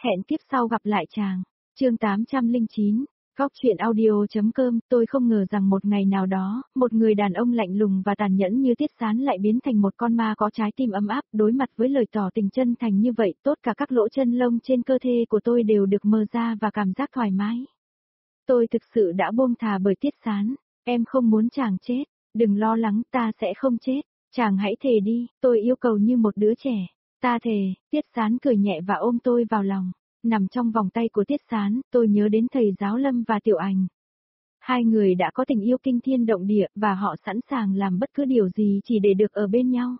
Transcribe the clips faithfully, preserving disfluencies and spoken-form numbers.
Hẹn kiếp sau gặp lại chàng. Chương tám trăm lẻ chín. Góc truyện audio.com. Tôi không ngờ rằng một ngày nào đó, một người đàn ông lạnh lùng và tàn nhẫn như Tiết Sán lại biến thành một con ma có trái tim ấm áp. Đối mặt với lời tỏ tình chân thành như vậy, tốt cả các lỗ chân lông trên cơ thể của tôi đều được mở ra và cảm giác thoải mái. Tôi thực sự đã buông thà bởi Tiết Sán. Em không muốn chàng chết. Đừng lo lắng, ta sẽ không chết. Chàng hãy thề đi, tôi yêu cầu như một đứa trẻ. Ta thề. Tiết Sán cười nhẹ và ôm tôi vào lòng. Nằm trong vòng tay của Tiết Sán, tôi nhớ đến thầy giáo Lâm và Tiểu Ảnh. Hai người đã có tình yêu kinh thiên động địa và họ sẵn sàng làm bất cứ điều gì chỉ để được ở bên nhau.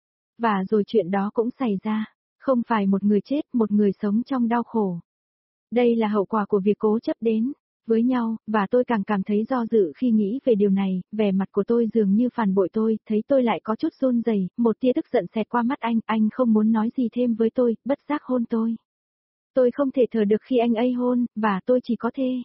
Và rồi chuyện đó cũng xảy ra. Không phải một người chết, một người sống trong đau khổ. Đây là hậu quả của việc cố chấp đến với nhau, và tôi càng cảm thấy do dự khi nghĩ về điều này. Vẻ mặt của tôi dường như phản bội tôi, thấy tôi lại có chút run rẩy, một tia tức giận xẹt qua mắt anh, anh không muốn nói gì thêm với tôi, bất giác hôn tôi. Tôi không thể thở được khi anh ấy hôn, và tôi chỉ có thể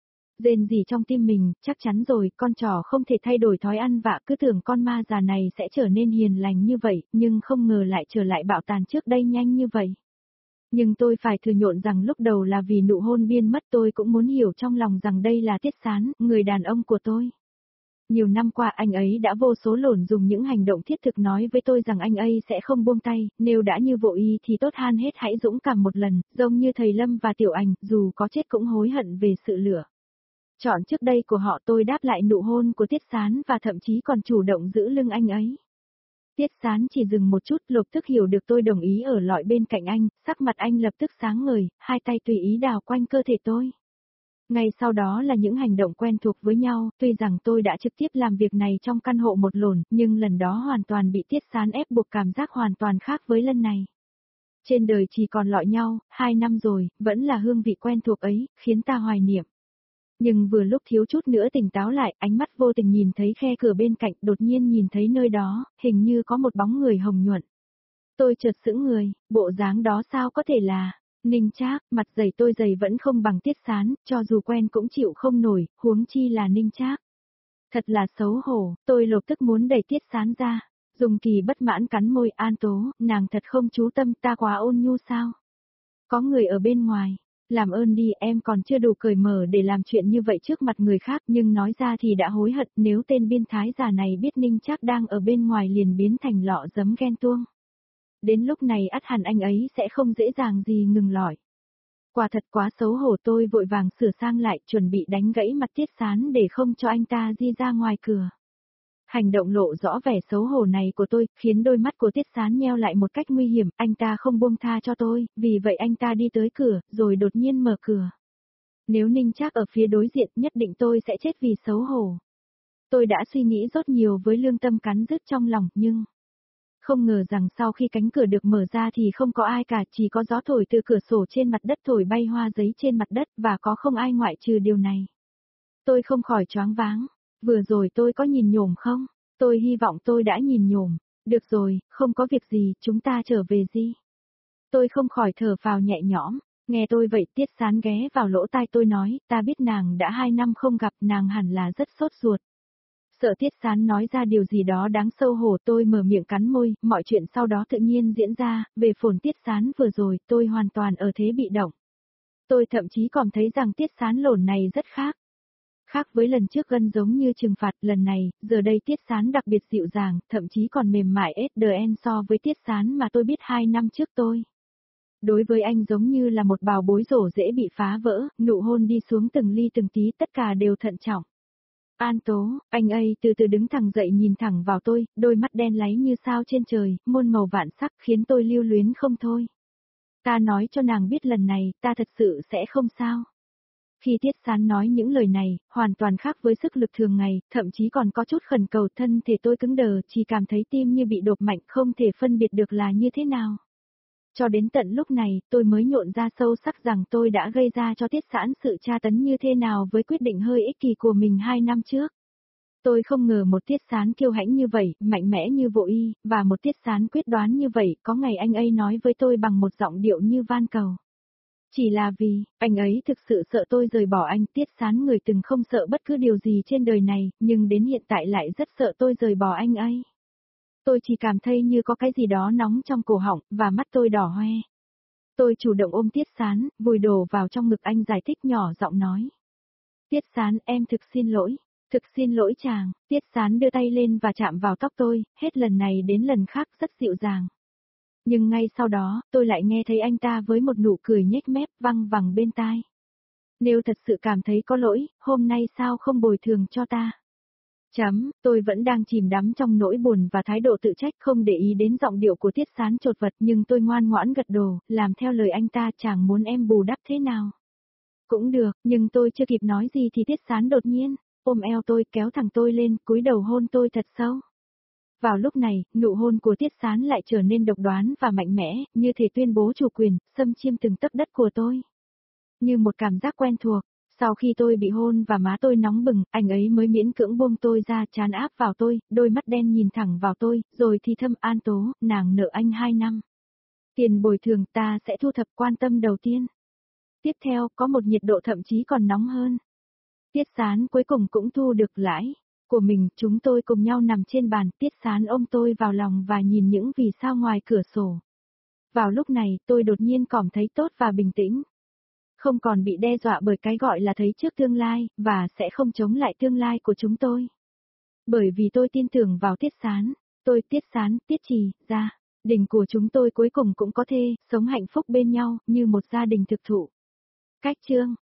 rên rỉ trong tim mình. Chắc chắn rồi, con trỏ không thể thay đổi thói ăn vạ, cứ tưởng con ma già này sẽ trở nên hiền lành như vậy, nhưng không ngờ lại trở lại bạo tàn trước đây nhanh như vậy. Nhưng tôi phải thừa nhận rằng lúc đầu là vì nụ hôn biên mất. Tôi cũng muốn hiểu trong lòng rằng đây là Tiết Sán, người đàn ông của tôi. Nhiều năm qua anh ấy đã vô số lần dùng những hành động thiết thực nói với tôi rằng anh ấy sẽ không buông tay, nếu đã như vô ý thì tốt hơn hết hãy dũng cảm một lần, giống như thầy Lâm và Tiểu Ảnh, dù có chết cũng hối hận về sự lựa chọn trước đây của họ. Tôi đáp lại nụ hôn của Tiết Sán và thậm chí còn chủ động giữ lưng anh ấy. Tiết Sán chỉ dừng một chút, lập tức hiểu được tôi đồng ý ở lọi bên cạnh anh, sắc mặt anh lập tức sáng ngời, hai tay tùy ý đào quanh cơ thể tôi. Ngay sau đó là những hành động quen thuộc với nhau, tuy rằng tôi đã trực tiếp làm việc này trong căn hộ một lần, nhưng lần đó hoàn toàn bị Tiết Sán ép buộc, cảm giác hoàn toàn khác với lần này. Trên đời chỉ còn lọi nhau, hai năm rồi, vẫn là hương vị quen thuộc ấy, khiến ta hoài niệm. Nhưng vừa lúc thiếu chút nữa tỉnh táo lại, ánh mắt vô tình nhìn thấy khe cửa bên cạnh, đột nhiên nhìn thấy nơi đó, hình như có một bóng người hồng nhuận. Tôi chợt sững người, bộ dáng đó sao có thể là Ninh Trác. Mặt dày tôi dày vẫn không bằng Tiết Sán, cho dù quen cũng chịu không nổi, huống chi là Ninh Trác. Thật là xấu hổ, tôi lập tức muốn đẩy Tiết Sán ra. Dung Kỳ bất mãn cắn môi. An Tố, nàng thật không chú tâm, ta quá ôn nhu sao? Có người ở bên ngoài. Làm ơn đi, em còn chưa đủ cởi mở để làm chuyện như vậy trước mặt người khác, nhưng nói ra thì đã hối hận. Nếu tên biên thái già này biết Ninh Trác đang ở bên ngoài liền biến thành lọ giấm ghen tuông. Đến lúc này ắt hẳn anh ấy sẽ không dễ dàng gì ngừng lỏi. Quả thật quá xấu hổ, tôi vội vàng sửa sang lại, chuẩn bị đánh gãy mặt Tiết Sán để không cho anh ta di ra ngoài cửa. Hành động lộ rõ vẻ xấu hổ này của tôi, khiến đôi mắt của Tiết Sán nheo lại một cách nguy hiểm, anh ta không buông tha cho tôi, vì vậy anh ta đi tới cửa, rồi đột nhiên mở cửa. Nếu Ninh Trác ở phía đối diện, nhất định tôi sẽ chết vì xấu hổ. Tôi đã suy nghĩ rất nhiều với lương tâm cắn rứt trong lòng, nhưng không ngờ rằng sau khi cánh cửa được mở ra thì không có ai cả, chỉ có gió thổi từ cửa sổ trên mặt đất thổi bay hoa giấy trên mặt đất, và có không ai ngoại trừ điều này. Tôi không khỏi choáng váng. Vừa rồi tôi có nhìn nhổm không? Tôi hy vọng tôi đã nhìn nhổm. Được rồi, không có việc gì, chúng ta trở về đi. Tôi không khỏi thở phào nhẹ nhõm. Nghe tôi vậy, Tiết Sán ghé vào lỗ tai tôi nói, ta biết nàng đã hai năm không gặp, nàng hẳn là rất sốt ruột. Sợ Tiết Sán nói ra điều gì đó đáng xấu hổ, tôi mở miệng cắn môi, mọi chuyện sau đó tự nhiên diễn ra. Về phồn Tiết Sán vừa rồi, tôi hoàn toàn ở thế bị động. Tôi thậm chí còn thấy rằng Tiết Sán lổn này rất khác. Khác với lần trước gân giống như trừng phạt, lần này, giờ đây Tiết Sán đặc biệt dịu dàng, thậm chí còn mềm mại ét đê en so với Tiết Sán mà tôi biết hai năm trước tôi. Đối với anh giống như là một bào bối rổ dễ bị phá vỡ, nụ hôn đi xuống từng ly từng tí, tất cả đều thận trọng. An Tố, anh ấy từ từ đứng thẳng dậy nhìn thẳng vào tôi, đôi mắt đen láy như sao trên trời, muôn màu vạn sắc khiến tôi lưu luyến không thôi. Ta nói cho nàng biết lần này, ta thật sự sẽ không sao. Khi Tiết Sán nói những lời này, hoàn toàn khác với sức lực thường ngày, thậm chí còn có chút khẩn cầu, thân thể tôi cứng đờ, chỉ cảm thấy tim như bị đột mạnh, không thể phân biệt được là như thế nào. Cho đến tận lúc này, tôi mới nhộn ra sâu sắc rằng tôi đã gây ra cho Tiết Sán sự tra tấn như thế nào với quyết định hơi ích kỷ của mình hai năm trước. Tôi không ngờ một Tiết Sán kiêu hãnh như vậy, mạnh mẽ như vô y, và một Tiết Sán quyết đoán như vậy, có ngày anh ấy nói với tôi bằng một giọng điệu như van cầu. Chỉ là vì, anh ấy thực sự sợ tôi rời bỏ anh. Tiết Sán người từng không sợ bất cứ điều gì trên đời này, nhưng đến hiện tại lại rất sợ tôi rời bỏ anh ấy. Tôi chỉ cảm thấy như có cái gì đó nóng trong cổ họng, và mắt tôi đỏ hoe. Tôi chủ động ôm Tiết Sán, vùi đầu vào trong ngực anh giải thích nhỏ giọng nói. Tiết Sán, em thực xin lỗi, thực xin lỗi chàng. Tiết Sán đưa tay lên và chạm vào tóc tôi, hết lần này đến lần khác rất dịu dàng. Nhưng ngay sau đó, tôi lại nghe thấy anh ta với một nụ cười nhếch mép văng vẳng bên tai. Nếu thật sự cảm thấy có lỗi, hôm nay sao không bồi thường cho ta? Chấm, tôi vẫn đang chìm đắm trong nỗi buồn và thái độ tự trách không để ý đến giọng điệu của Tiết Sán chột vật nhưng tôi ngoan ngoãn gật đầu, làm theo lời anh ta chàng muốn em bù đắp thế nào. Cũng được, nhưng tôi chưa kịp nói gì thì Tiết Sán đột nhiên, ôm eo tôi kéo thẳng tôi lên, cúi đầu hôn tôi thật sâu. Vào lúc này, nụ hôn của Tiết Sán lại trở nên độc đoán và mạnh mẽ, như thể tuyên bố chủ quyền, xâm chiêm từng tấc đất của tôi. Như một cảm giác quen thuộc, sau khi tôi bị hôn và má tôi nóng bừng, anh ấy mới miễn cưỡng buông tôi ra trán áp vào tôi, đôi mắt đen nhìn thẳng vào tôi, rồi thì thầm An Tố, nàng nợ anh hai năm. Tiền bồi thường ta sẽ thu thập quan tâm đầu tiên. Tiếp theo, có một nhiệt độ thậm chí còn nóng hơn. Tiết Sán cuối cùng cũng thu được lãi của mình, chúng tôi cùng nhau nằm trên bàn, Tiết Sán ôm tôi vào lòng và nhìn những vì sao ngoài cửa sổ. Vào lúc này, tôi đột nhiên cảm thấy tốt và bình tĩnh. Không còn bị đe dọa bởi cái gọi là thấy trước tương lai, và sẽ không chống lại tương lai của chúng tôi. Bởi vì tôi tin tưởng vào Tiết Sán, tôi, Tiết Sán, Tiết Trì, gia đình của chúng tôi cuối cùng cũng có thể sống hạnh phúc bên nhau, như một gia đình thực thụ. Cách chương